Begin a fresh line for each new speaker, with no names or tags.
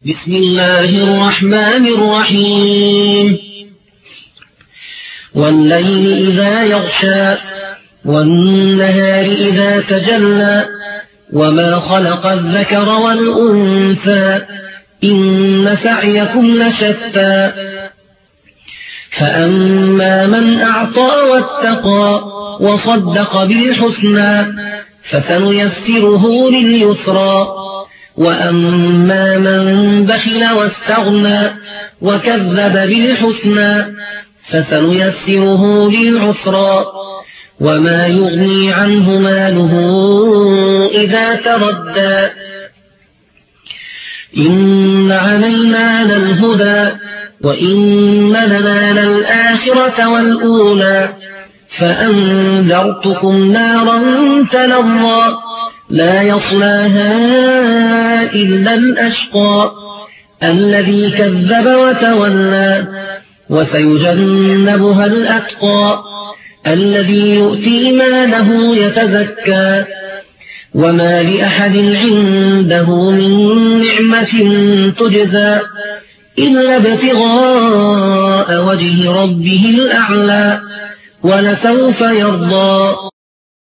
بسم الله الرحمن الرحيم والليل إذا يغشى والنهار إذا تجلى وما خلق الذكر والأنثى إن سعيكم لشتى فأما من أعطى واتقى وصدق بالحسنى فسنيسره لليسرى وأما من بخل واستغنى وكذب بالحسنى فسنيسره للعسرى وما يغني عنه ماله إذا تردى إن علينا للهدى وإن لنا للآخرة والأولى فأنذرتكم نارا تلظى لا يصلاها إلا الأشقى الذي كذب وتولى وسيجنبها الأتقى الذي يؤتي ماله يتزكى وما لأحد عنده من نعمة تجزى إلا ابتغاء وجه ربه الأعلى ولسوف يرضى